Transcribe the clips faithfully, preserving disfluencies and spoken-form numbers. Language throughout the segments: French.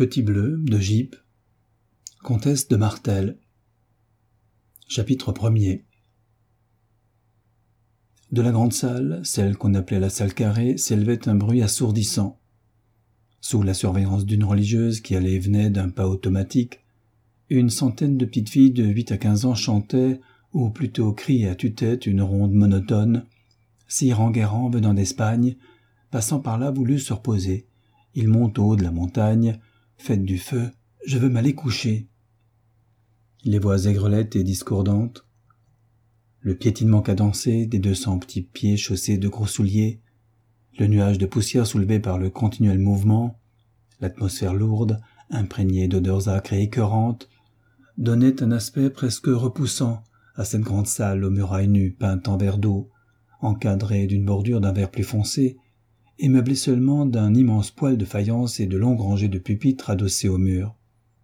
Petit Bleu de Gype, Comtesse de Martel. Chapitre premier. De la grande salle, celle qu'on appelait la salle carrée, s'élevait un bruit assourdissant. Sous la surveillance d'une religieuse qui allait et venait d'un pas automatique, une centaine de petites filles de huit à quinze ans chantaient, ou plutôt criaient à tue-tête une ronde monotone. Sire Enguerrand, venant d'Espagne, passant par là, voulut se reposer. Il monte au haut de la montagne. Faites du feu, je veux m'aller coucher. Les voix aigrelettes et discordantes, le piétinement cadencé des deux cents petits pieds chaussés de gros souliers, le nuage de poussière soulevé par le continuel mouvement, l'atmosphère lourde, imprégnée d'odeurs âcres et écœurantes, donnaient un aspect presque repoussant à cette grande salle aux murailles nues peintes en verre d'eau, encadrée d'une bordure d'un vert plus foncé, et meublée seulement d'un immense poêle de faïence et de longues rangées de pupitres adossés au mur.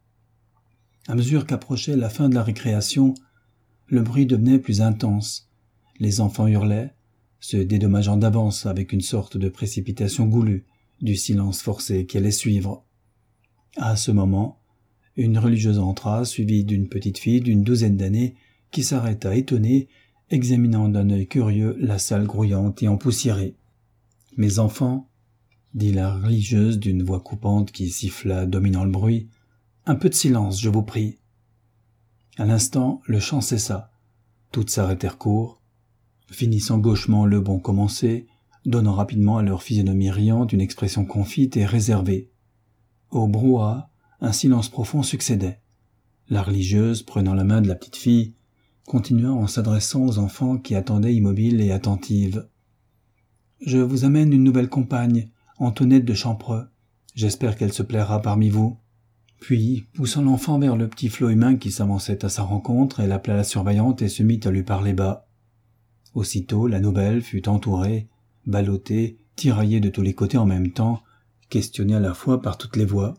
À mesure qu'approchait la fin de la récréation, le bruit devenait plus intense. Les enfants hurlaient, se dédommageant d'avance avec une sorte de précipitation goulue du silence forcé qui allait suivre. À ce moment, une religieuse entra, suivie d'une petite fille d'une douzaine d'années, qui s'arrêta étonnée, examinant d'un œil curieux la salle grouillante et empoussiérée. « Mes enfants, » dit la religieuse d'une voix coupante qui siffla, dominant le bruit, « un peu de silence, je vous prie. » À l'instant, le chant cessa. Toutes s'arrêtèrent court, finissant gauchement le bon commencé, donnant rapidement à leur physionomie riante une expression confite et réservée. Au brouhaha, un silence profond succédait. La religieuse, prenant la main de la petite fille, continua en s'adressant aux enfants qui attendaient immobiles et attentives. « Je vous amène une nouvelle compagne, Antoinette de Champreux. J'espère qu'elle se plaira parmi vous. » Puis, poussant l'enfant vers le petit flot humain qui s'avançait à sa rencontre, elle appela la surveillante et se mit à lui parler bas. Aussitôt, la nouvelle fut entourée, ballottée, tiraillée de tous les côtés en même temps, questionnée à la fois par toutes les voix.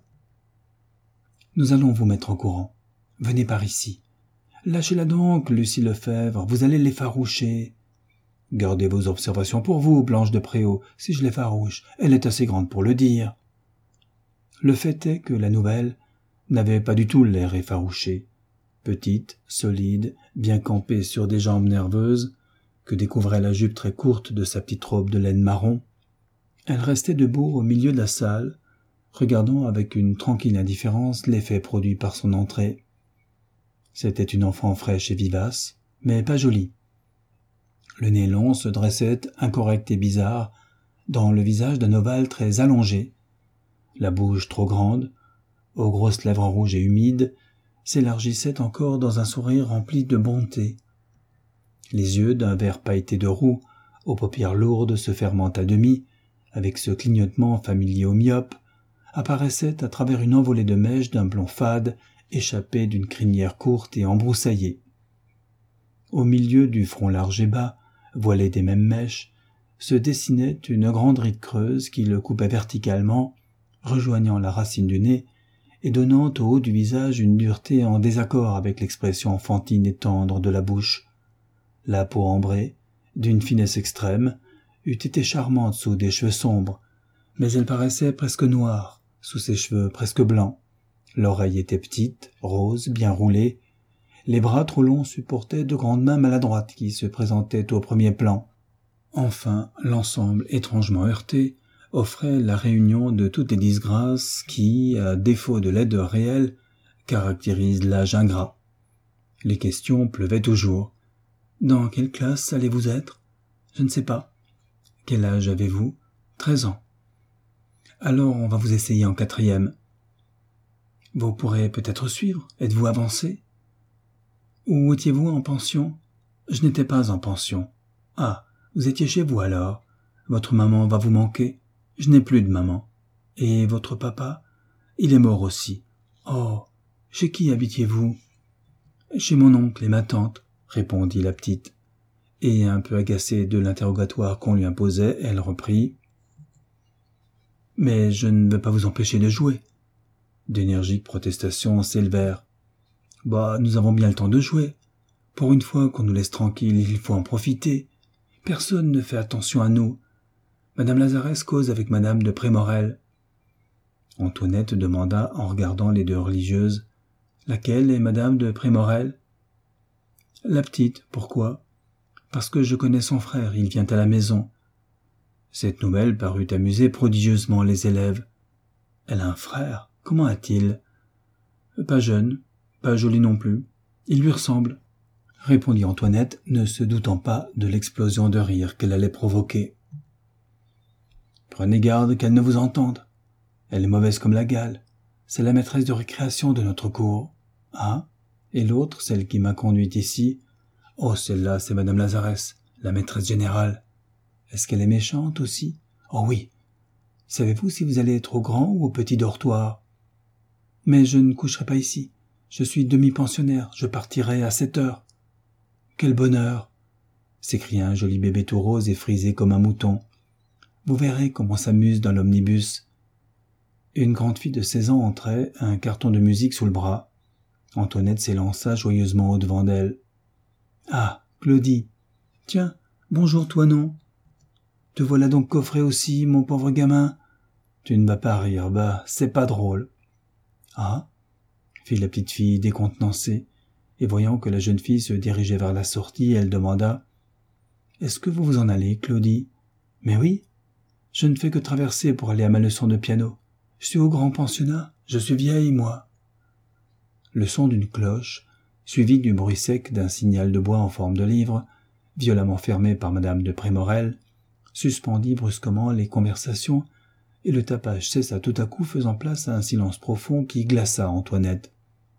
« Nous allons vous mettre au courant. Venez par ici. Lâchez-la donc, Lucie Lefebvre, vous allez l'effaroucher. Gardez vos observations pour vous, Blanche de Préau, si je l'effarouche, elle est assez grande pour le dire. » Le fait est que la nouvelle n'avait pas du tout l'air effarouché. Petite, solide, bien campée sur des jambes nerveuses, que découvrait la jupe très courte de sa petite robe de laine marron, elle restait debout au milieu de la salle, regardant avec une tranquille indifférence l'effet produit par son entrée. C'était une enfant fraîche et vivace, mais pas jolie. Le nez long se dressait, incorrect et bizarre, dans le visage d'un ovale très allongé. La bouche trop grande, aux grosses lèvres rouges et humides, s'élargissait encore dans un sourire rempli de bonté. Les yeux, d'un vert pailleté de roux, aux paupières lourdes se fermant à demi, avec ce clignotement familier aux myopes, apparaissaient à travers une envolée de mèches d'un blond fade, échappée d'une crinière courte et embroussaillée. Au milieu du front large et bas, voilé des mêmes mèches, se dessinait une grande ride creuse qui le coupait verticalement, rejoignant la racine du nez et donnant au haut du visage une dureté en désaccord avec l'expression enfantine et tendre de la bouche. La peau ambrée, d'une finesse extrême, eût été charmante sous des cheveux sombres, mais elle paraissait presque noire sous ses cheveux presque blancs. L'oreille était petite, rose, bien roulée. Les bras trop longs supportaient de grandes mains maladroites qui se présentaient au premier plan. Enfin, l'ensemble étrangement heurté offrait la réunion de toutes les disgrâces qui, à défaut de laideur réelle, caractérisent l'âge ingrat. Les questions pleuvaient toujours. « Dans quelle classe allez-vous être ? » ?»« Je ne sais pas. »« Quel âge avez-vous ? » ?»« Treize ans. »« Alors on va vous essayer en quatrième. »« Vous pourrez peut-être suivre. Êtes-vous avancé ? » ?»« Où étiez-vous en pension ? » ?»« Je n'étais pas en pension. »« Ah, vous étiez chez vous alors. Votre maman va vous manquer. » Je n'ai plus de maman. Et votre papa ? Il est mort aussi. Oh, chez qui habitiez-vous ? Chez mon oncle et ma tante, répondit la petite. Et un peu agacée de l'interrogatoire qu'on lui imposait, elle reprit. Mais je ne veux pas vous empêcher de jouer. D'énergiques protestations s'élevèrent. Bah, nous avons bien le temps de jouer. Pour une fois qu'on nous laisse tranquilles, il faut en profiter. Personne ne fait attention à nous. Madame Lazarès cause avec Madame de Prémorel. Antoinette demanda en regardant les deux religieuses. « Laquelle est madame de Prémorel ?»« La petite, pourquoi ? » ?»« Parce que je connais son frère, il vient à la maison. » Cette nouvelle parut amuser prodigieusement les élèves. « Elle a un frère, comment a-t-il ?»« Pas jeune, pas joli non plus. Il lui ressemble. » répondit Antoinette, ne se doutant pas de l'explosion de rire qu'elle allait provoquer. « Prenez garde qu'elle ne vous entende. Elle est mauvaise comme la gale. C'est la maîtresse de récréation de notre cours. Ah, et l'autre, celle qui m'a conduite ici, oh, celle-là, c'est Madame Lazarès, la maîtresse générale. Est-ce qu'elle est méchante aussi? Oh oui. Savez-vous si vous allez être au grand ou au petit dortoir? Mais je ne coucherai pas ici. Je suis demi-pensionnaire, je partirai à sept heures. Quel bonheur! S'écria un joli bébé tout rose et frisé comme un mouton. Vous verrez comment on s'amuse dans l'omnibus. Une grande fille de seize ans entrait, un carton de musique sous le bras. Antoinette s'élança joyeusement au-devant d'elle. « Ah, Claudie! Tiens, bonjour toi non? Te voilà donc coffré aussi, mon pauvre gamin? Tu ne vas pas rire, bah, c'est pas drôle. »« Ah ?» fit la petite fille décontenancée, et voyant que la jeune fille se dirigeait vers la sortie, elle demanda « Est-ce que vous vous en allez, Claudie ?»« Mais oui, je ne fais que traverser pour aller à ma leçon de piano. Je suis au grand pensionnat, je suis vieille, moi. » Le son d'une cloche, suivi du bruit sec d'un signal de bois en forme de livre, violemment fermé par madame de Prémorel, suspendit brusquement les conversations, et le tapage cessa tout à coup, faisant place à un silence profond qui glaça Antoinette.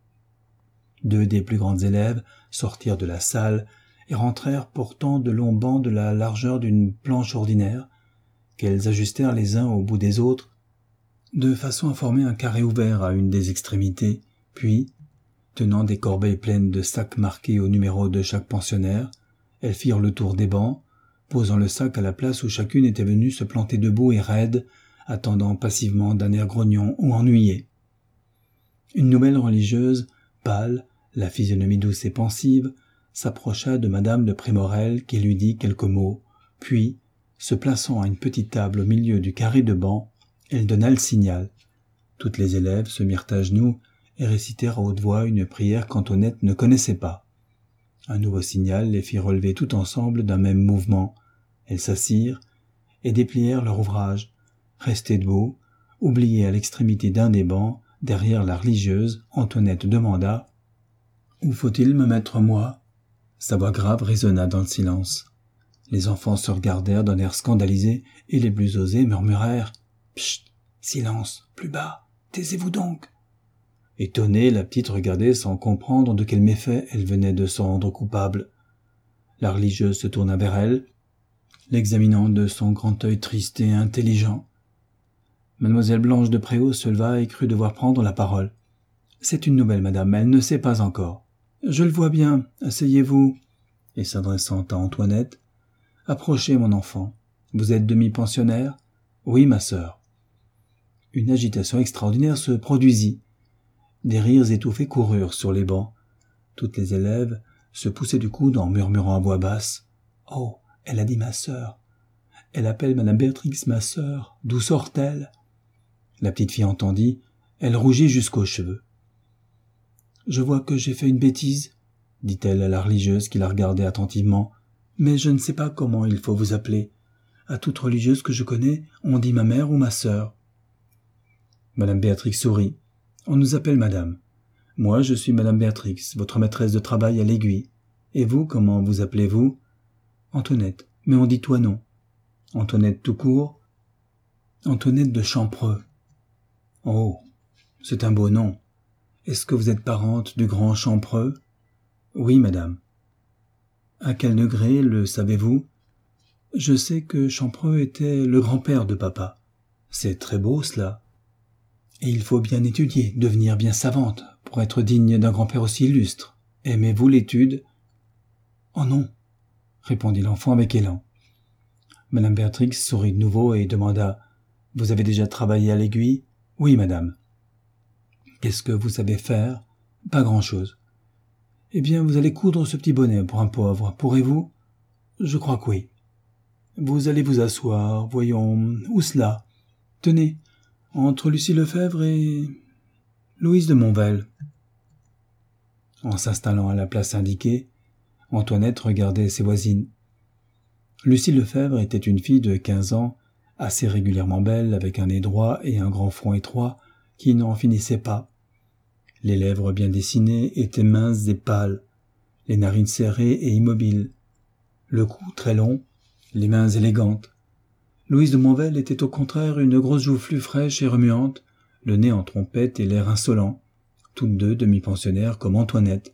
Deux des plus grandes élèves sortirent de la salle et rentrèrent portant de longs bancs de la largeur d'une planche ordinaire, qu'elles ajustèrent les uns au bout des autres, de façon à former un carré ouvert à une des extrémités, puis, tenant des corbeilles pleines de sacs marqués au numéro de chaque pensionnaire, elles firent le tour des bancs, posant le sac à la place où chacune était venue se planter debout et raide, attendant passivement d'un air grognon ou ennuyé. Une nouvelle religieuse, pâle, la physionomie douce et pensive, s'approcha de madame de Prémorel qui lui dit quelques mots, puis, se plaçant à une petite table au milieu du carré de bancs, elle donna le signal. Toutes les élèves se mirent à genoux et récitèrent à haute voix une prière qu'Antoinette ne connaissait pas. Un nouveau signal les fit relever tout ensemble d'un même mouvement. Elles s'assirent et déplièrent leur ouvrage. Restées debout, oubliées à l'extrémité d'un des bancs, derrière la religieuse, Antoinette demanda « Où faut-il me mettre, moi ?» Sa voix grave résonna dans le silence. Les enfants se regardèrent d'un air scandalisé et les plus osés murmurèrent « Psst, silence, plus bas, taisez-vous donc !» Étonnée, la petite regardait sans comprendre de quel méfait elle venait de se rendre coupable. La religieuse se tourna vers elle, l'examinant de son grand œil triste et intelligent. Mademoiselle Blanche de Préaux se leva et crut devoir prendre la parole. « C'est une nouvelle, madame, elle ne sait pas encore. »« Je le vois bien, asseyez-vous. » Et s'adressant à Antoinette, « Approchez, mon enfant. Vous êtes demi-pensionnaire ?»« Oui, ma sœur. » Une agitation extraordinaire se produisit. Des rires étouffés coururent sur les bancs. Toutes les élèves se poussaient du coude en murmurant à voix basse. « Oh, elle a dit ma sœur. Elle appelle madame Béatrix ma sœur. D'où sort-elle ?» La petite fille entendit. Elle rougit jusqu'aux cheveux. « Je vois que j'ai fait une bêtise, » dit-elle à la religieuse qui la regardait attentivement. « Mais je ne sais pas comment il faut vous appeler. À toute religieuse que je connais, on dit ma mère ou ma sœur. » Madame Béatrix sourit. « On nous appelle madame. Moi, je suis madame Béatrix, votre maîtresse de travail à l'Aiguille. Et vous, comment vous appelez-vous ?»« Antoinette, mais on dit toi non. »« Antoinette tout court ?»« Antoinette de Champreux. »« Oh, c'est un beau nom. Est-ce que vous êtes parente du grand Champreux ?»« Oui, madame. »« À quel degré le savez-vous ?»« Je sais que Champreux était le grand-père de papa. » « C'est très beau, cela. Et il faut bien étudier, devenir bien savante, pour être digne d'un grand-père aussi illustre. Aimez-vous l'étude ?»« Oh non, » répondit l'enfant avec élan. Madame Béatrix sourit de nouveau et demanda « Vous avez déjà travaillé à l'Aiguille ?»« Oui, madame. »« Qu'est-ce que vous savez faire ?»« Pas grand-chose. »« Eh bien, vous allez coudre ce petit bonnet pour un pauvre, pourrez-vous ?»« Je crois que oui. »« Vous allez vous asseoir, voyons, où cela ? Tenez, entre Lucie Lefebvre et Louise de Monvel. En s'installant à la place indiquée, Antoinette regardait ses voisines. Lucie Lefebvre était une fille de quinze ans, assez régulièrement belle, avec un nez droit et un grand front étroit qui n'en finissait pas. Les lèvres bien dessinées étaient minces et pâles, les narines serrées et immobiles, le cou très long, les mains élégantes. Louise de Monvel était au contraire une grosse joufflue fraîche et remuante, le nez en trompette et l'air insolent, toutes deux demi-pensionnaires comme Antoinette.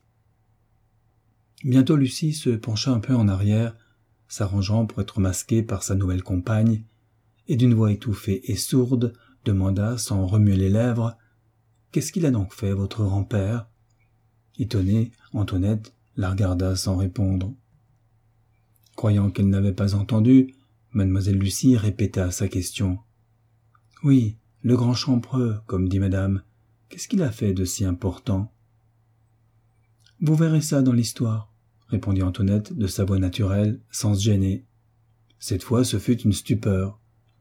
Bientôt Lucie se pencha un peu en arrière, s'arrangeant pour être masquée par sa nouvelle compagne, et d'une voix étouffée et sourde demanda sans remuer les lèvres « Qu'est-ce qu'il a donc fait, votre grand-père » Étonnée, Antoinette la regarda sans répondre. Croyant qu'elle n'avait pas entendu, mademoiselle Lucie répéta sa question. « Oui, le grand Champreux, comme dit madame. Qu'est-ce qu'il a fait de si important ?»« Vous verrez ça dans l'histoire, » répondit Antoinette de sa voix naturelle, sans se gêner. Cette fois, ce fut une stupeur.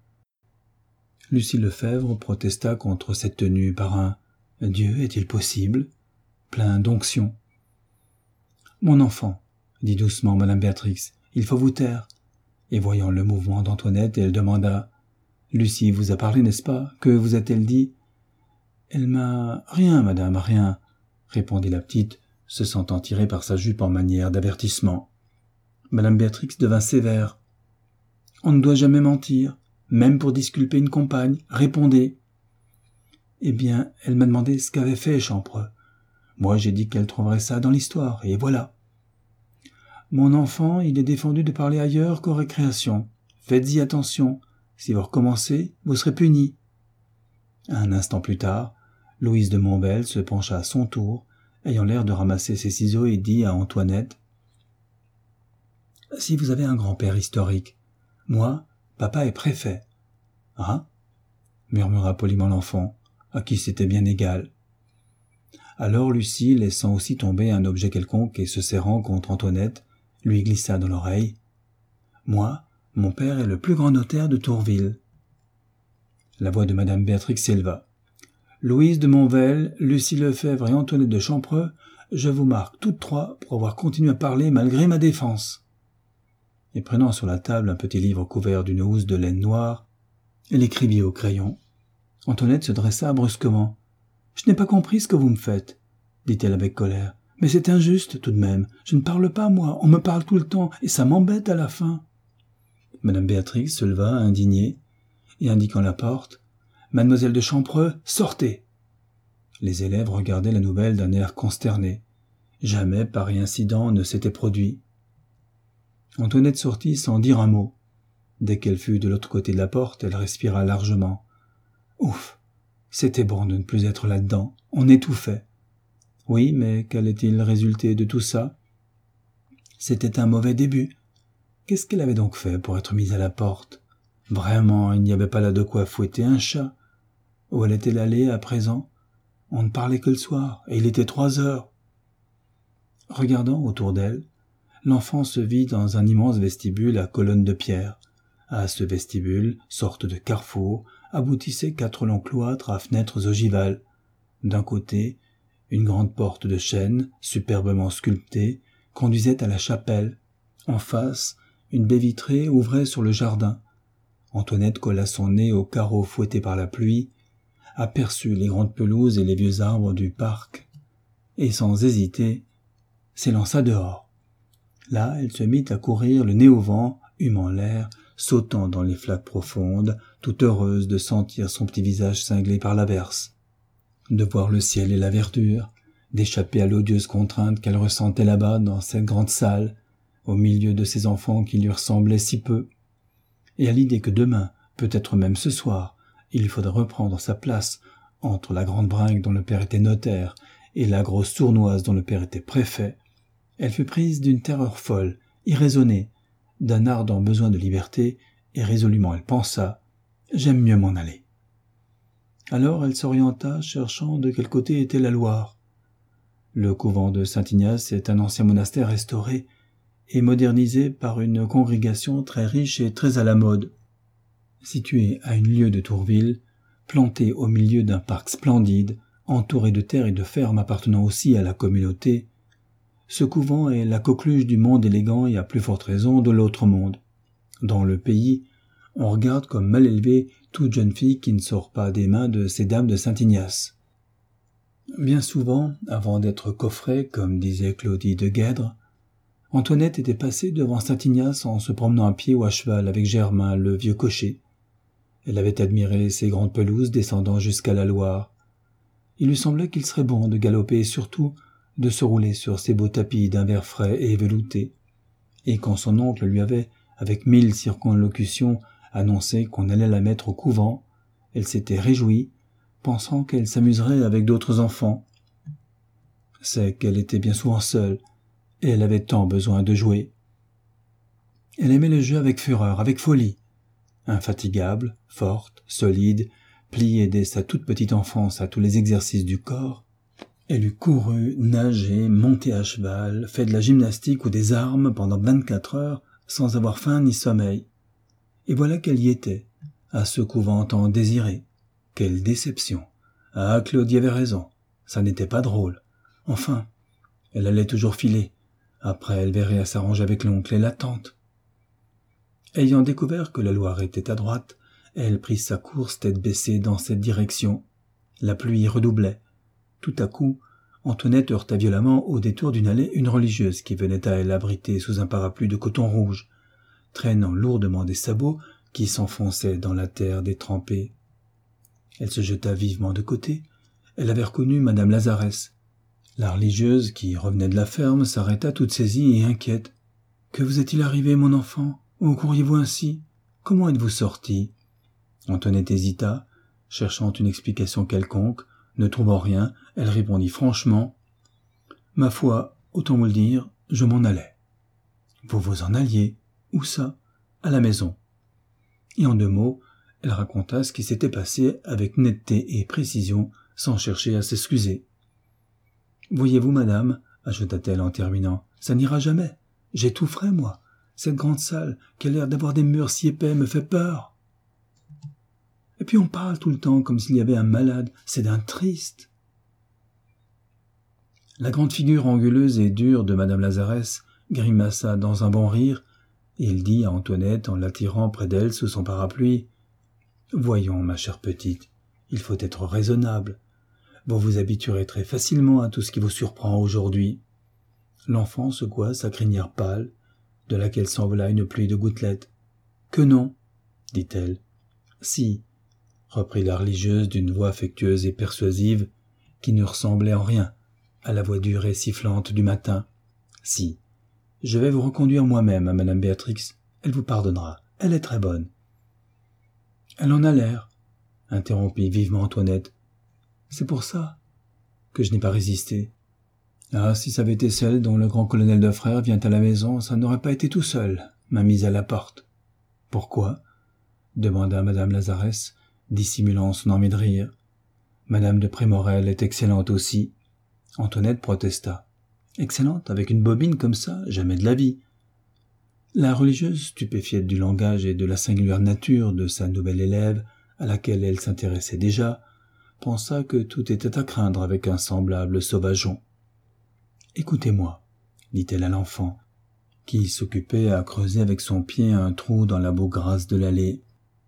Lucie Lefebvre protesta contre cette tenue par un « Dieu, est-il possible ?» plein d'onction. « Mon enfant, » dit doucement madame Béatrix, « il faut vous taire. » Et voyant le mouvement d'Antoinette, elle demanda « Lucie vous a parlé, n'est-ce pas? Que vous a-t-elle dit ?»« Elle m'a... Rien, madame, rien, » répondit la petite, se sentant tirée par sa jupe en manière d'avertissement. Madame Béatrix devint sévère. « On ne doit jamais mentir, même pour disculper une compagne. Répondez. » Eh bien, elle m'a demandé ce qu'avait fait Champreux. Moi, j'ai dit qu'elle trouverait ça dans l'histoire, et voilà. Mon enfant, il est défendu de parler ailleurs qu'aux récréations. Faites-y attention. Si vous recommencez, vous serez puni. Un instant plus tard, Louise de Monvel se pencha à son tour, ayant l'air de ramasser ses ciseaux, et dit à Antoinette « Si vous avez un grand-père historique, moi, papa est préfet. »« Ah » murmura poliment l'enfant, à qui c'était bien égal. Alors Lucie, laissant aussi tomber un objet quelconque et se serrant contre Antoinette, lui glissa dans l'oreille « Moi, mon père est le plus grand notaire de Tourville. » La voix de madame Béatrix s'éleva. « Louise de Monvel, Lucie Lefebvre et Antoinette de Champreux, je vous marque toutes trois pour avoir continué à parler malgré ma défense. » Et prenant sur la table un petit livre couvert d'une housse de laine noire, elle écrivit au crayon. Antoinette se dressa brusquement. « Je n'ai pas compris ce que vous me faites, » dit-elle avec colère. « Mais c'est injuste tout de même. Je ne parle pas, moi. On me parle tout le temps, et ça m'embête à la fin. » Madame Béatrix se leva, indignée, et indiquant la porte, « Mademoiselle de Champreux, sortez !» Les élèves regardaient la nouvelle d'un air consterné. Jamais pareil incident ne s'était produit. Antoinette sortit sans dire un mot. Dès qu'elle fut de l'autre côté de la porte, elle respira largement. Ouf, c'était bon de ne plus être là-dedans, on étouffait. Oui, mais qu'allait-il résulter de tout ça? C'était un mauvais début. Qu'est-ce qu'elle avait donc fait pour être mise à la porte? Vraiment, il n'y avait pas là de quoi fouetter un chat. Où allait-elle aller à présent? On ne parlait que le soir, et il était trois heures. Regardant autour d'elle, l'enfant se vit dans un immense vestibule à colonnes de pierre. À ce vestibule, sorte de carrefour, aboutissaient quatre longs cloîtres à fenêtres ogivales. D'un côté, une grande porte de chêne, superbement sculptée, conduisait à la chapelle. En face, une baie vitrée ouvrait sur le jardin. Antoinette colla son nez aux carreaux fouettés par la pluie, aperçut les grandes pelouses et les vieux arbres du parc, et sans hésiter, s'élança dehors. Là, elle se mit à courir le nez au vent, humant l'air, sautant dans les flaques profondes, toute heureuse de sentir son petit visage cinglé par l'averse, de voir le ciel et la verdure, d'échapper à l'odieuse contrainte qu'elle ressentait là-bas dans cette grande salle, au milieu de ces enfants qui lui ressemblaient si peu, et à l'idée que demain, peut-être même ce soir, il lui faudrait reprendre sa place entre la grande bringue dont le père était notaire et la grosse sournoise dont le père était préfet, elle fut prise d'une terreur folle, irraisonnée, d'un ardent besoin de liberté, et résolument elle pensa « J'aime mieux m'en aller ». Alors elle s'orienta, cherchant de quel côté était la Loire. Le couvent de Saint-Ignace est un ancien monastère restauré et modernisé par une congrégation très riche et très à la mode. Situé à une lieue de Tourville, planté au milieu d'un parc splendide, entouré de terres et de fermes appartenant aussi à la communauté. Ce couvent est la coqueluche du monde élégant et à plus forte raison de l'autre monde. Dans le pays, on regarde comme mal élevée toute jeune fille qui ne sort pas des mains de ces dames de Saint-Ignace. Bien souvent, avant d'être coffrée, comme disait Claudie de Guèdre, Antoinette était passée devant Saint-Ignace en se promenant à pied ou à cheval avec Germain, le vieux cocher. Elle avait admiré ces grandes pelouses descendant jusqu'à la Loire. Il lui semblait qu'il serait bon de galoper et surtout de se rouler sur ces beaux tapis d'un vert frais et velouté. Et quand son oncle lui avait, avec mille circonlocutions, annoncé qu'on allait la mettre au couvent, elle s'était réjouie, pensant qu'elle s'amuserait avec d'autres enfants. C'est qu'elle était bien souvent seule, et elle avait tant besoin de jouer. Elle aimait le jeu avec fureur, avec folie. Infatigable, forte, solide, pliée dès sa toute petite enfance à tous les exercices du corps, elle eût couru, nagé, monté à cheval, fait de la gymnastique ou des armes pendant vingt-quatre heures sans avoir faim ni sommeil. Et voilà qu'elle y était, à ce couvent tant désiré. Quelle déception! Ah, Claudie avait raison, ça n'était pas drôle. Enfin, elle allait toujours filer. Après, elle verrait à s'arranger avec l'oncle et la tante. Ayant découvert que la Loire était à droite, elle prit sa course tête baissée dans cette direction. La pluie redoublait. Tout à coup, Antoinette heurta violemment au détour d'une allée une religieuse qui venait à elle abritée sous un parapluie de coton rouge, traînant lourdement des sabots qui s'enfonçaient dans la terre détrempée. Elle se jeta vivement de côté. Elle avait reconnu Madame Lazarès. La religieuse, qui revenait de la ferme, s'arrêta toute saisie et inquiète. « Que vous est-il arrivé, mon enfant? Où courriez-vous ainsi? Comment êtes-vous sorti ?» Antoinette hésita, cherchant une explication quelconque. Ne trouvant rien, elle répondit franchement « Ma foi, autant vous le dire, je m'en allais. »« Vous vous en alliez? Où ça? »« À la maison. » Et en deux mots, elle raconta ce qui s'était passé avec netteté et précision, sans chercher à s'excuser. « Voyez-vous, madame, ajouta-t-elle en terminant, ça n'ira jamais. J'ai tout frais, moi. Cette grande salle, qui a l'air d'avoir des murs si épais, me fait peur. Et puis on parle tout le temps comme s'il y avait un malade. C'est d'un triste. » La grande figure anguleuse et dure de madame Lazarès grimaça dans un bon rire, et il dit à Antoinette en l'attirant près d'elle sous son parapluie « Voyons, ma chère petite, il faut être raisonnable. Vous vous habituerez très facilement à tout ce qui vous surprend aujourd'hui. » L'enfant secoua sa crinière pâle, de laquelle s'envola une pluie de gouttelettes. « Que non, dit-elle. »« Si, reprit la religieuse d'une voix affectueuse et persuasive, qui ne ressemblait en rien à la voix dure et sifflante du matin. « Si, je vais vous reconduire moi-même à madame Béatrix. Elle vous pardonnera. Elle est très bonne. »« Elle en a l'air, interrompit vivement Antoinette. C'est pour ça que je n'ai pas résisté. Ah, si ça avait été celle dont le grand colonel de frères vient à la maison, ça n'aurait pas été tout seul, m'a mise à la porte. »« Pourquoi ?» demanda madame Lazarès, dissimulant son envie de rire. « Madame de Prémorel est excellente aussi. » Antoinette protesta. « Excellente, avec une bobine comme ça, jamais de la vie. » La religieuse, stupéfiée du langage et de la singulière nature de sa nouvelle élève, à laquelle elle s'intéressait déjà, pensa que tout était à craindre avec un semblable sauvageon. « Écoutez-moi, » dit-elle à l'enfant, qui s'occupait à creuser avec son pied un trou dans la boue grasse de l'allée.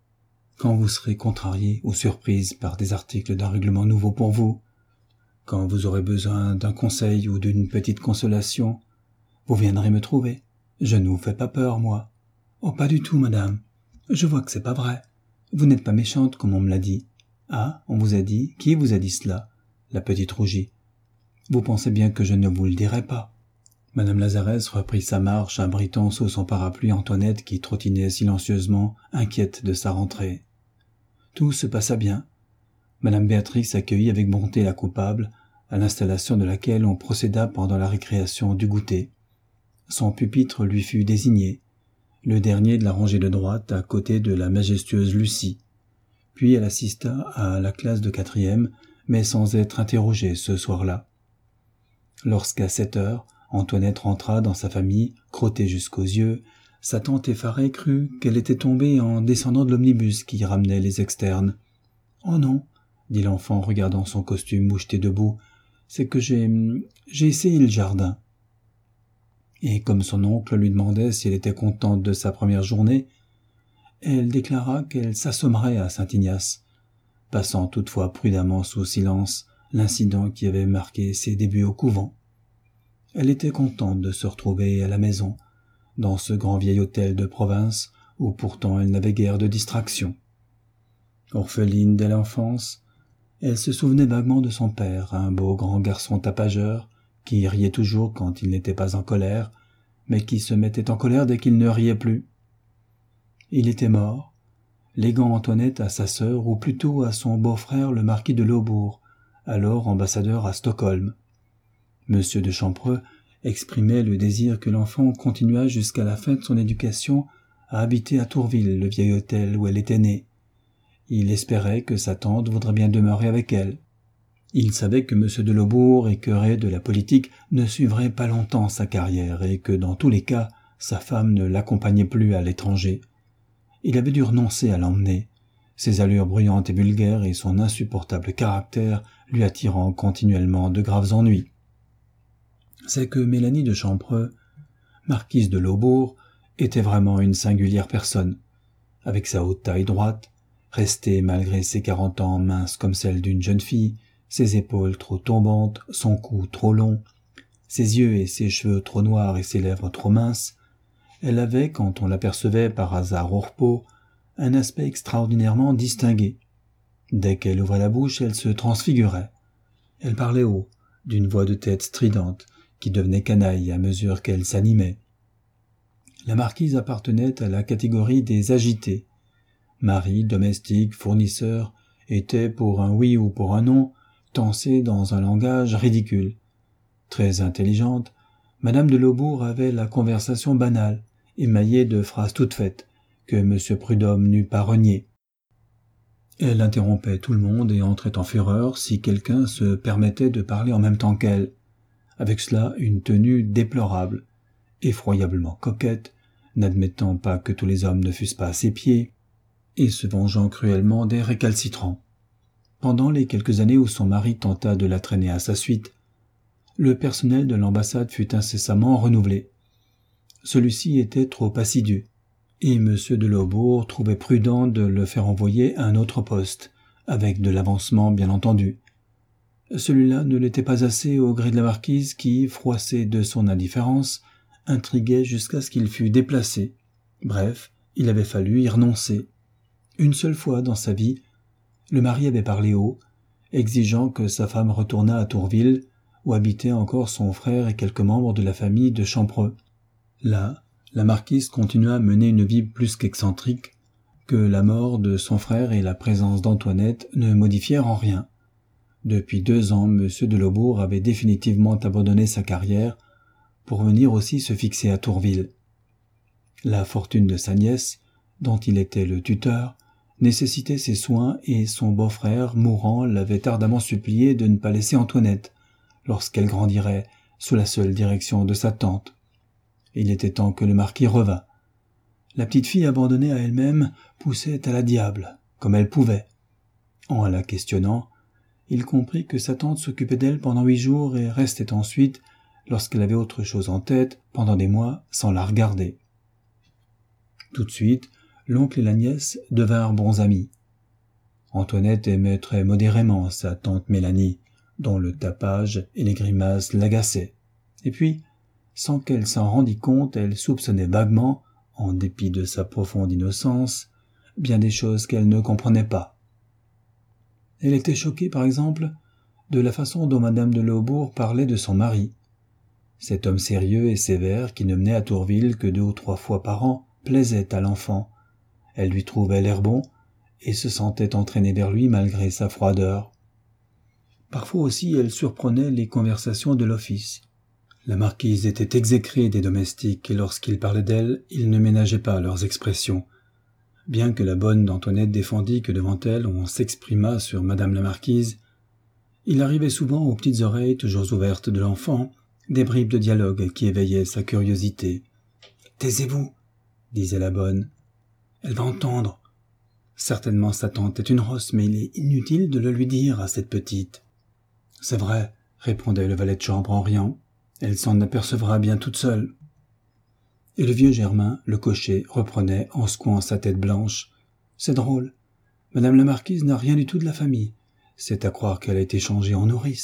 « Quand vous serez contrariée ou surprise par des articles d'un règlement nouveau pour vous, quand vous aurez besoin d'un conseil ou d'une petite consolation, vous viendrez me trouver. Je ne vous fais pas peur, moi. »« Oh, pas du tout, madame. Je vois que c'est pas vrai. Vous n'êtes pas méchante, comme on me l'a dit. »« Ah, on vous a dit? Qui vous a dit cela ?» La petite rougit. « Vous pensez bien que je ne vous le dirai pas. » Madame Lazarès reprit sa marche, abritant sous son parapluie Antoinette qui trottinait silencieusement, inquiète de sa rentrée. Tout se passa bien. Madame Béatrix accueillit avec bonté la coupable, à l'installation de laquelle on procéda pendant la récréation du goûter. Son pupitre lui fut désigné, le dernier de la rangée de droite à côté de la majestueuse Lucie. Puis elle assista à la classe de quatrième, mais sans être interrogée ce soir-là. Lorsqu'à sept heures, Antoinette rentra dans sa famille, crottée jusqu'aux yeux, sa tante effarée crut qu'elle était tombée en descendant de l'omnibus qui ramenait les externes. Oh non, dit l'enfant en regardant son costume moucheté debout, c'est que j'ai, j'ai essayé le jardin. Et comme son oncle lui demandait si elle était contente de sa première journée, elle déclara qu'elle s'assommerait à Saint-Ignace, passant toutefois prudemment sous silence l'incident qui avait marqué ses débuts au couvent. Elle était contente de se retrouver à la maison, dans ce grand vieil hôtel de province où pourtant elle n'avait guère de distraction. Orpheline dès l'enfance, elle se souvenait vaguement de son père, un beau grand garçon tapageur, qui riait toujours quand il n'était pas en colère, mais qui se mettait en colère dès qu'il ne riait plus. Il était mort, léguant Antoinette à sa sœur, ou plutôt à son beau-frère le marquis de Laubourg, alors ambassadeur à Stockholm. Monsieur de Champreux exprimait le désir que l'enfant continuât jusqu'à la fin de son éducation à habiter à Tourville, le vieil hôtel où elle était née. Il espérait que sa tante voudrait bien demeurer avec elle. Il savait que M. de Laubourg, écœuré de la politique, ne suivrait pas longtemps sa carrière et que, dans tous les cas, sa femme ne l'accompagnait plus à l'étranger. Il avait dû renoncer à l'emmener, ses allures bruyantes et vulgaires et son insupportable caractère lui attirant continuellement de graves ennuis. C'est que Mélanie de Champreux, marquise de Laubourg, était vraiment une singulière personne, avec sa haute taille droite, restée malgré ses quarante ans mince comme celle d'une jeune fille, ses épaules trop tombantes, son cou trop long, ses yeux et ses cheveux trop noirs et ses lèvres trop minces. Elle avait, quand on l'apercevait par hasard au repos, un aspect extraordinairement distingué. Dès qu'elle ouvrait la bouche, elle se transfigurait. Elle parlait haut, d'une voix de tête stridente, qui devenait canaille à mesure qu'elle s'animait. La marquise appartenait à la catégorie des agités. Mari, domestique, fournisseur, était, pour un oui ou pour un non, tancée dans un langage ridicule. Très intelligente, Madame de Laubourg avait la conversation banale, émaillée de phrases toutes faites, que M. Prudhomme n'eût pas reniées. Elle interrompait tout le monde et entrait en fureur si quelqu'un se permettait de parler en même temps qu'elle. Avec cela, une tenue déplorable, effroyablement coquette, n'admettant pas que tous les hommes ne fussent pas à ses pieds, et se vengeant cruellement des récalcitrants. Pendant les quelques années où son mari tenta de la traîner à sa suite, le personnel de l'ambassade fut incessamment renouvelé. Celui-ci était trop assidu, et M. de Laubourg trouvait prudent de le faire envoyer à un autre poste, avec de l'avancement bien entendu. Celui-là ne l'était pas assez au gré de la marquise qui, froissée de son indifférence, intriguait jusqu'à ce qu'il fût déplacé. Bref, il avait fallu y renoncer. Une seule fois dans sa vie, le mari avait parlé haut, exigeant que sa femme retournât à Tourville, où habitaient encore son frère et quelques membres de la famille de Champreux. Là, la marquise continua à mener une vie plus qu'excentrique, que la mort de son frère et la présence d'Antoinette ne modifièrent en rien. Depuis deux ans, M. de Laubourg avait définitivement abandonné sa carrière pour venir aussi se fixer à Tourville. La fortune de sa nièce, dont il était le tuteur, nécessitait ses soins et son beau-frère, mourant, l'avait ardemment supplié de ne pas laisser Antoinette, lorsqu'elle grandirait sous la seule direction de sa tante. Il était temps que le marquis revînt. La petite fille abandonnée à elle-même poussait à la diable, comme elle pouvait. En la questionnant, il comprit que sa tante s'occupait d'elle pendant huit jours et restait ensuite, lorsqu'elle avait autre chose en tête, pendant des mois, sans la regarder. Tout de suite, l'oncle et la nièce devinrent bons amis. Antoinette aimait très modérément sa tante Mélanie, dont le tapage et les grimaces l'agaçaient. Et puis, sans qu'elle s'en rendît compte, elle soupçonnait vaguement, en dépit de sa profonde innocence, bien des choses qu'elle ne comprenait pas. Elle était choquée, par exemple, de la façon dont Madame de Laubourg parlait de son mari. Cet homme sérieux et sévère qui ne menait à Tourville que deux ou trois fois par an plaisait à l'enfant. Elle lui trouvait l'air bon et se sentait entraînée vers lui malgré sa froideur. Parfois aussi elle surprenait les conversations de l'office. La marquise était exécrée des domestiques et lorsqu'ils parlaient d'elle, ils ne ménageaient pas leurs expressions. Bien que la bonne d'Antoinette défendît que devant elle on s'exprimât sur madame la marquise, il arrivait souvent aux petites oreilles toujours ouvertes de l'enfant des bribes de dialogue qui éveillaient sa curiosité. « Taisez-vous » disait la bonne. « Elle va entendre. » Certainement sa tante est une rosse, mais il est inutile de le lui dire à cette petite. »« C'est vrai, » répondait le valet de chambre en riant. « Elle s'en apercevra bien toute seule. » Et le vieux Germain, le cocher, reprenait en secouant sa tête blanche. « C'est drôle. Madame la marquise n'a rien du tout de la famille. C'est à croire qu'elle a été changée en nourrice. »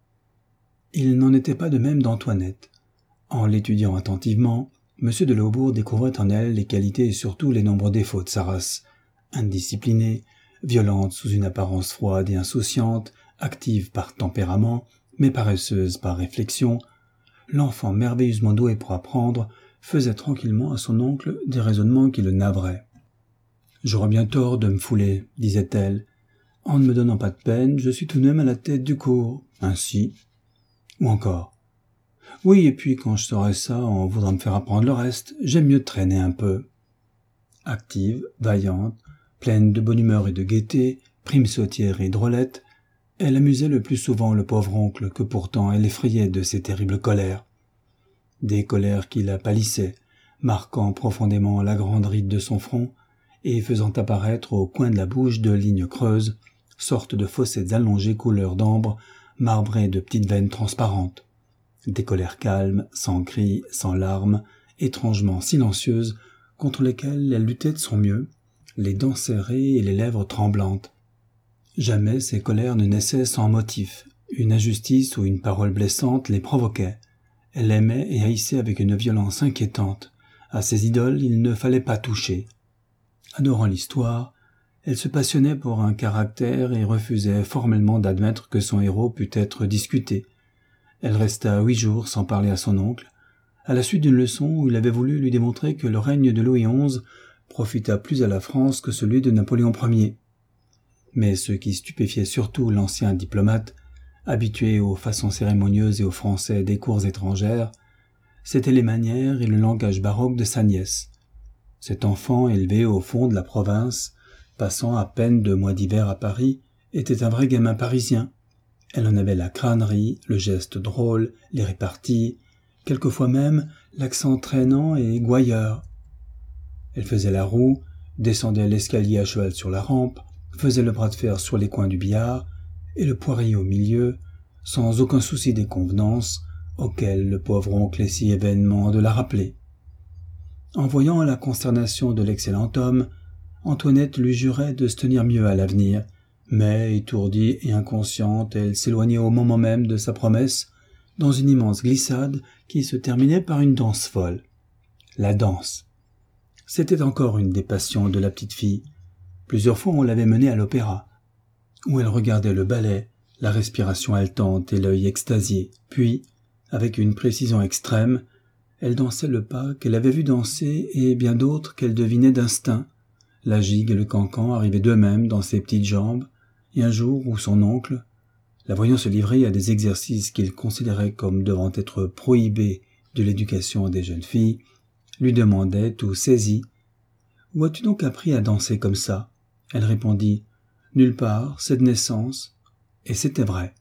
Il n'en était pas de même d'Antoinette. En l'étudiant attentivement, M. de Laubourg découvrait en elle les qualités et surtout les nombreux défauts de sa race. Indisciplinée, violente sous une apparence froide et insouciante, active par tempérament, mais paresseuse par réflexion, l'enfant merveilleusement doué pour apprendre faisait tranquillement à son oncle des raisonnements qui le navraient. « J'aurais bien tort de me fouler, disait-elle. En ne me donnant pas de peine, je suis tout de même à la tête du cours. Ainsi. Ou encore. Oui, et puis quand je saurai ça, on voudra me faire apprendre le reste. J'aime mieux traîner un peu. » Active, vaillante, pleine de bonne humeur et de gaieté, prime sautière et drôlette, elle amusait le plus souvent le pauvre oncle que pourtant elle effrayait de ses terribles colères. Des colères qui la pâlissaient, marquant profondément la grande ride de son front et faisant apparaître au coin de la bouche de lignes creuses, sortes de fossettes allongées couleur d'ambre, marbrées de petites veines transparentes. Des colères calmes, sans cris, sans larmes, étrangement silencieuses, contre lesquelles elle luttait de son mieux, les dents serrées et les lèvres tremblantes. Jamais ces colères ne naissaient sans motif. Une injustice ou une parole blessante les provoquait. Elle aimait et haïssait avec une violence inquiétante. À ses idoles, il ne fallait pas toucher. Adorant l'histoire, elle se passionnait pour un caractère et refusait formellement d'admettre que son héros pût être discuté. Elle resta huit jours sans parler à son oncle, à la suite d'une leçon où il avait voulu lui démontrer que le règne de Louis onze profita plus à la France que celui de Napoléon Ier. Mais ce qui stupéfiait surtout l'ancien diplomate, habitué aux façons cérémonieuses et aux français des cours étrangères, c'étaient les manières et le langage baroque de sa nièce. Cet enfant élevé au fond de la province, passant à peine deux mois d'hiver à Paris, était un vrai gamin parisien. Elle en avait la crânerie, le geste drôle, les réparties, quelquefois même l'accent traînant et gouailleur. Elle faisait la roue, descendait l'escalier à cheval sur la rampe, faisait le bras de fer sur les coins du billard, et le poirier au milieu, sans aucun souci des convenances, auxquelles le pauvre oncle essayait vainement de la rappeler. En voyant la consternation de l'excellent homme, Antoinette lui jurait de se tenir mieux à l'avenir, mais, étourdie et inconsciente, elle s'éloignait au moment même de sa promesse, dans une immense glissade qui se terminait par une danse folle. La danse. C'était encore une des passions de la petite fille. Plusieurs fois on l'avait menée à l'opéra, où elle regardait le ballet, la respiration haletante et l'œil extasié, puis, avec une précision extrême, elle dansait le pas qu'elle avait vu danser et bien d'autres qu'elle devinait d'instinct. La gigue et le cancan arrivaient d'eux-mêmes dans ses petites jambes, et un jour où son oncle, la voyant se livrer à des exercices qu'il considérait comme devant être prohibés de l'éducation des jeunes filles, lui demandait, tout saisi, « Où as-tu donc appris à danser comme ça ?» Elle répondit, « Nulle part, c'est de naissance. » Et c'était vrai.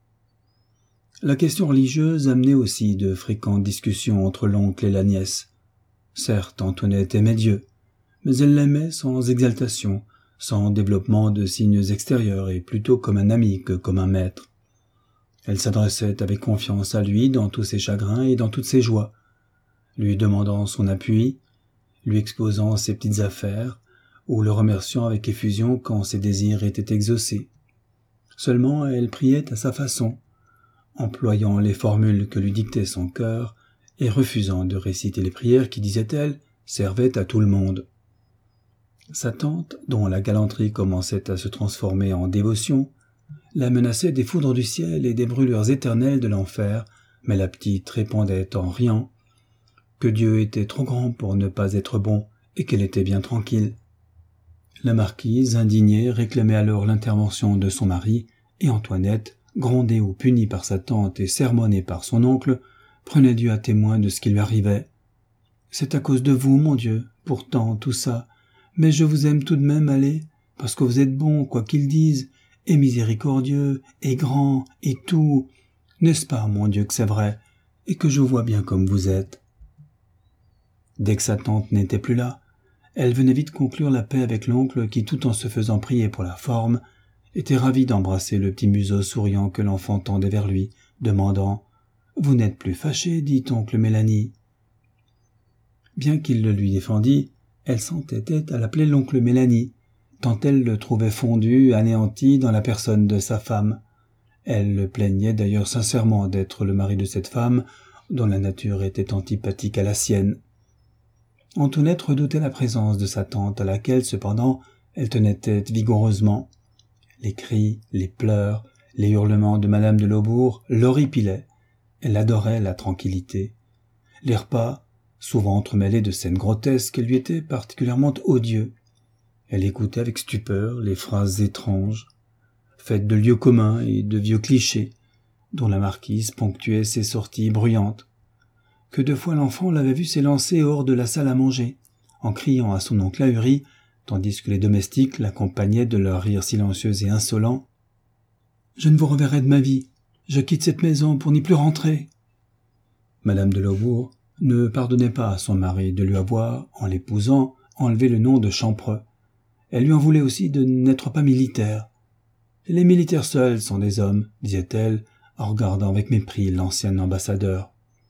La question religieuse amenait aussi de fréquentes discussions entre l'oncle et la nièce. Certes, Antoinette aimait Dieu, mais elle l'aimait sans exaltation, sans développement de signes extérieurs et plutôt comme un ami que comme un maître. Elle s'adressait avec confiance à lui dans tous ses chagrins et dans toutes ses joies, lui demandant son appui, lui exposant ses petites affaires, ou le remerciant avec effusion quand ses désirs étaient exaucés. Seulement elle priait à sa façon, employant les formules que lui dictait son cœur et refusant de réciter les prières qui, disait-elle, servaient à tout le monde. Sa tante, dont la galanterie commençait à se transformer en dévotion, la menaçait des foudres du ciel et des brûlures éternelles de l'enfer, mais la petite répondait en riant que Dieu était trop grand pour ne pas être bon et qu'elle était bien tranquille. La marquise, indignée, réclamait alors l'intervention de son mari, et Antoinette, grondée ou punie par sa tante et sermonnée par son oncle, prenait Dieu à témoin de ce qui lui arrivait. « C'est à cause de vous, mon Dieu, pourtant, tout ça, mais je vous aime tout de même, allez, parce que vous êtes bon, quoi qu'ils disent, et miséricordieux, et grand, et tout. N'est-ce pas, mon Dieu, que c'est vrai, et que je vois bien comme vous êtes ?» Dès que sa tante n'était plus là, Elle venait vite conclure la paix avec l'oncle qui, tout en se faisant prier pour la forme, était ravi d'embrasser le petit museau souriant que l'enfant tendait vers lui, demandant « Vous n'êtes plus fâché, dit oncle Mélanie. » Bien qu'il le lui défendît, elle s'entêtait à l'appeler l'oncle Mélanie, tant elle le trouvait fondu, anéanti dans la personne de sa femme. Elle le plaignait d'ailleurs sincèrement d'être le mari de cette femme, dont la nature était antipathique à la sienne. Antoinette redoutait la présence de sa tante, à laquelle, cependant, elle tenait tête vigoureusement. Les cris, les pleurs, les hurlements de madame de Laubourg l'horripilaient. Elle adorait la tranquillité. Les repas, souvent entremêlés de scènes grotesques, lui étaient particulièrement odieux. Elle écoutait avec stupeur les phrases étranges, faites de lieux communs et de vieux clichés, dont la marquise ponctuait ses sorties bruyantes. Que de fois l'enfant l'avait vu s'élancer hors de la salle à manger, en criant à son oncle ahuri, tandis que les domestiques l'accompagnaient de leurs rires silencieux et insolents. « Je ne vous reverrai de ma vie. Je quitte cette maison pour n'y plus rentrer. » Madame de Laubourg ne pardonnait pas à son mari de lui avoir, en l'épousant, enlevé le nom de Champreux. Elle lui en voulait aussi de n'être pas militaire. « Les militaires seuls sont des hommes, » disait-elle, en regardant avec mépris l'ancien ambassadeur.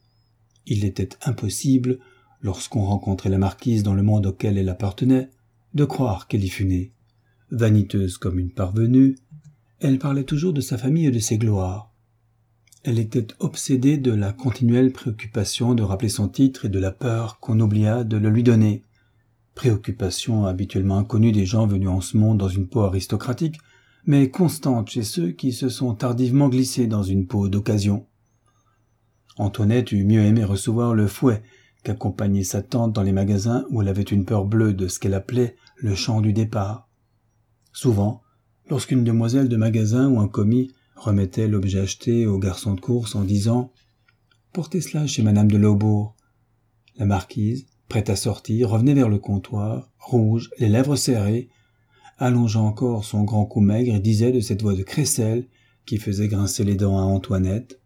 Il était impossible, lorsqu'on rencontrait la marquise dans le monde auquel elle appartenait, de croire qu'elle y fût née. Vaniteuse comme une parvenue, elle parlait toujours de sa famille et de ses gloires. Elle était obsédée de la continuelle préoccupation de rappeler son titre et de la peur qu'on oubliât de le lui donner. Préoccupation habituellement inconnue des gens venus en ce monde dans une peau aristocratique, mais constante chez ceux qui se sont tardivement glissés dans une peau d'occasion. Antoinette eût mieux aimé recevoir le fouet qu'accompagner sa tante dans les magasins où elle avait une peur bleue de ce qu'elle appelait le champ du départ. Souvent, lorsqu'une demoiselle de magasin ou un commis remettait l'objet acheté au garçon de course en disant « Portez cela chez madame de Laubourg », la marquise, prête à sortir, revenait vers le comptoir, rouge, les lèvres serrées, allongeant encore son grand cou maigre et disait de cette voix de crécelle qui faisait grincer les dents à Antoinette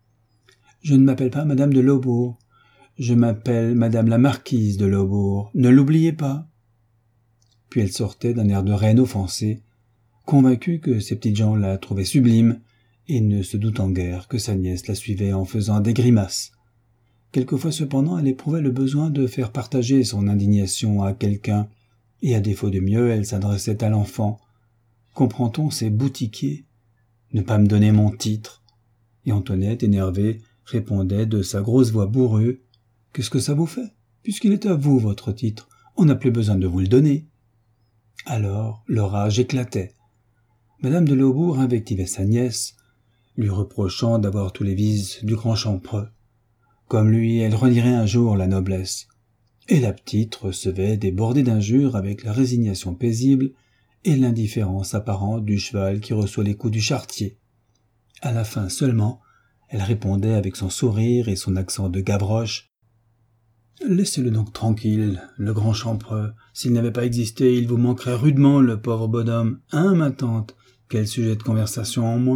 « Je ne m'appelle pas madame de Laubourg, je m'appelle madame la marquise de Laubourg, ne l'oubliez pas. » Puis elle sortait d'un air de reine offensée, convaincue que ces petites gens la trouvaient sublime et ne se doutant guère que sa nièce la suivait en faisant des grimaces. Quelquefois cependant elle éprouvait le besoin de faire partager son indignation à quelqu'un, et à défaut de mieux elle s'adressait à l'enfant. « Comprend-on ces boutiquiers ? Ne pas me donner mon titre ?» Et Antoinette, énervée, répondait de sa grosse voix bourrue « Qu'est-ce que ça vous fait ? Puisqu'il est à vous, votre titre, on n'a plus besoin de vous le donner. » Alors l'orage éclatait. Madame de Laubourg invectivait sa nièce, lui reprochant d'avoir tous les vices du grand Champreux. Comme lui, elle renierait un jour la noblesse. Et la petite recevait des bordées d'injures avec la résignation paisible et l'indifférence apparente du cheval qui reçoit les coups du charretier. À la fin seulement, elle répondait avec son sourire et son accent de Gavroche. « Laissez-le donc tranquille, le grand Champreux. S'il n'avait pas existé, il vous manquerait rudement, le pauvre bonhomme. Hein, ma tante ? Quel sujet de conversation en moins ?»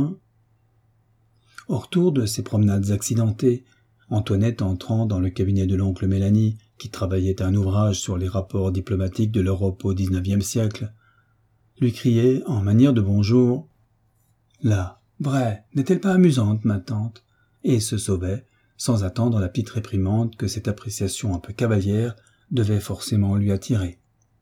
Au retour de ces promenades accidentées, Antoinette, entrant dans le cabinet de l'oncle Mélanie, qui travaillait à un ouvrage sur les rapports diplomatiques de l'Europe au dix-neuvième siècle, lui criait, en manière de bonjour, « Là, vrai, n'est-elle pas amusante, ma tante ?» et se sauvait, sans attendre la petite réprimande que cette appréciation un peu cavalière devait forcément lui attirer.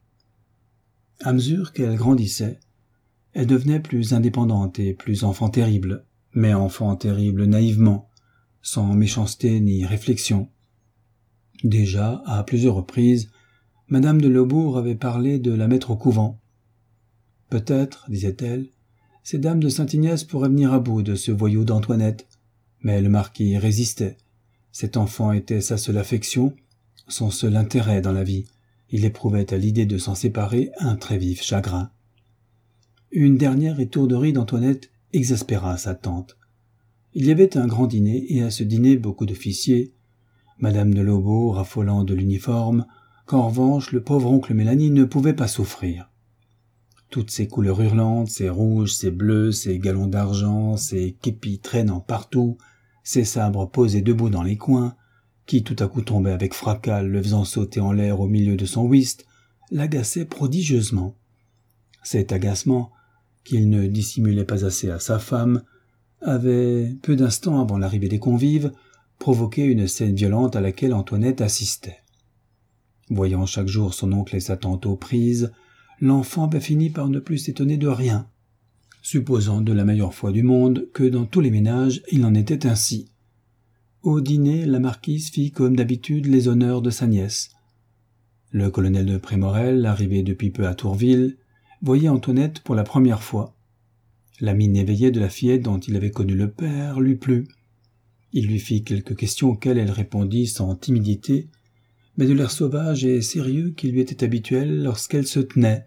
À mesure qu'elle grandissait, elle devenait plus indépendante et plus enfant terrible, mais enfant terrible naïvement, sans méchanceté ni réflexion. Déjà, à plusieurs reprises, madame de Laubourg avait parlé de la mettre au couvent. « Peut-être, disait-elle, ces dames de Saint-Ignace pourraient venir à bout de ce voyou d'Antoinette. » Mais le marquis résistait. Cet enfant était sa seule affection, son seul intérêt dans la vie. Il éprouvait à l'idée de s'en séparer un très vif chagrin. Une dernière étourderie d'Antoinette exaspéra sa tante. Il y avait un grand dîner, et à ce dîner beaucoup d'officiers, madame de Laubourg raffolant de l'uniforme, qu'en revanche le pauvre oncle Mélanie ne pouvait pas souffrir. Toutes ces couleurs hurlantes, ces rouges, ces bleus, ces galons d'argent, ces képis traînant partout, ces sabres posés debout dans les coins, qui tout à coup tombaient avec fracas, le faisant sauter en l'air au milieu de son whist, l'agaçait prodigieusement. Cet agacement, qu'il ne dissimulait pas assez à sa femme, avait, peu d'instants avant l'arrivée des convives, provoqué une scène violente à laquelle Antoinette assistait. Voyant chaque jour son oncle et sa tante aux prises, l'enfant avait fini par ne plus s'étonner de rien, supposant de la meilleure foi du monde que dans tous les ménages il en était ainsi. Au dîner, la marquise fit comme d'habitude les honneurs de sa nièce. Le colonel de Prémorel, arrivé depuis peu à Tourville, voyait Antoinette pour la première fois. La mine éveillée de la fillette dont il avait connu le père lui plut. Il lui fit quelques questions auxquelles elle répondit sans timidité, mais de l'air sauvage et sérieux qui lui était habituel lorsqu'elle se tenait.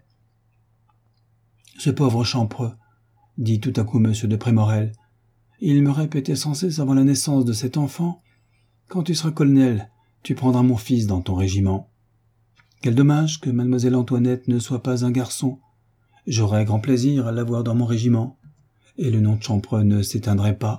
« Ce pauvre Champreux, dit tout à coup monsieur de Prémorel, il me répétait sans cesse avant la naissance de cet enfant, quand tu seras colonel, tu prendras mon fils dans ton régiment. Quel dommage que mademoiselle Antoinette ne soit pas un garçon. J'aurais grand plaisir à l'avoir dans mon régiment, et le nom de Champreux ne s'éteindrait pas. »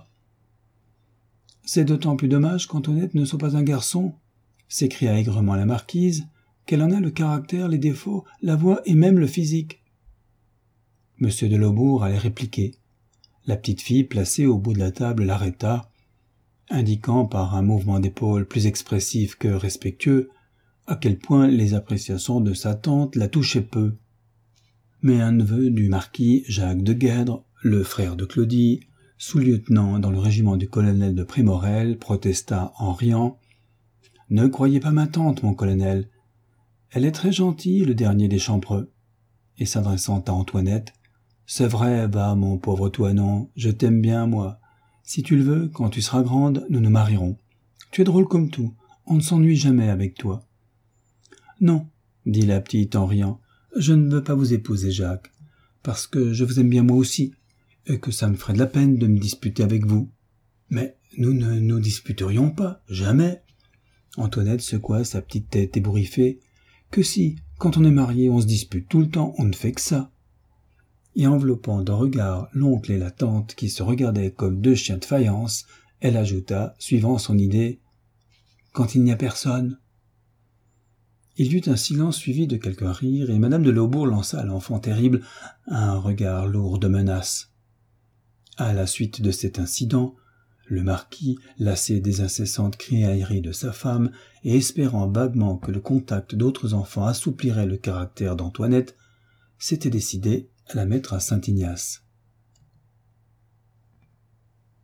« C'est d'autant plus dommage qu'Antoinette ne soit pas un garçon, » s'écria aigrement la marquise, « qu'elle en a le caractère, les défauts, la voix et même le physique. » Monsieur de Laubourg allait répliquer. La petite fille placée au bout de la table l'arrêta, indiquant par un mouvement d'épaule plus expressif que respectueux à quel point les appréciations de sa tante la touchaient peu. Mais un neveu du marquis, Jacques de Guèdre, le frère de Claudie, sous-lieutenant dans le régiment du colonel de Prémorel, protesta en riant « Ne croyez pas ma tante, mon colonel. Elle est très gentille, le dernier des Champreux. » Et s'adressant à Antoinette, « C'est vrai, va, mon pauvre Toinon, je t'aime bien, moi. Si tu le veux, quand tu seras grande, nous nous marierons. Tu es drôle comme tout, on ne s'ennuie jamais avec toi. »« Non, dit la petite en riant, je ne veux pas vous épouser, Jacques, parce que je vous aime bien moi aussi, et que ça me ferait de la peine de me disputer avec vous. Mais nous ne nous disputerions pas, jamais. » Antoinette secoua sa petite tête ébouriffée. « Que si, quand on est marié, on se dispute tout le temps, on ne fait que ça. » Et enveloppant d'un regard l'oncle et la tante qui se regardaient comme deux chiens de faïence, elle ajouta, suivant son idée, « Quand il n'y a personne. » Il y eut un silence suivi de quelques rires, et madame de Laubourg lança à l'enfant terrible un regard lourd de menace. À la suite de cet incident, le marquis, lassé des incessantes criailleries de sa femme et espérant vaguement que le contact d'autres enfants assouplirait le caractère d'Antoinette, s'était décidé à la mettre à Saint-Ignace.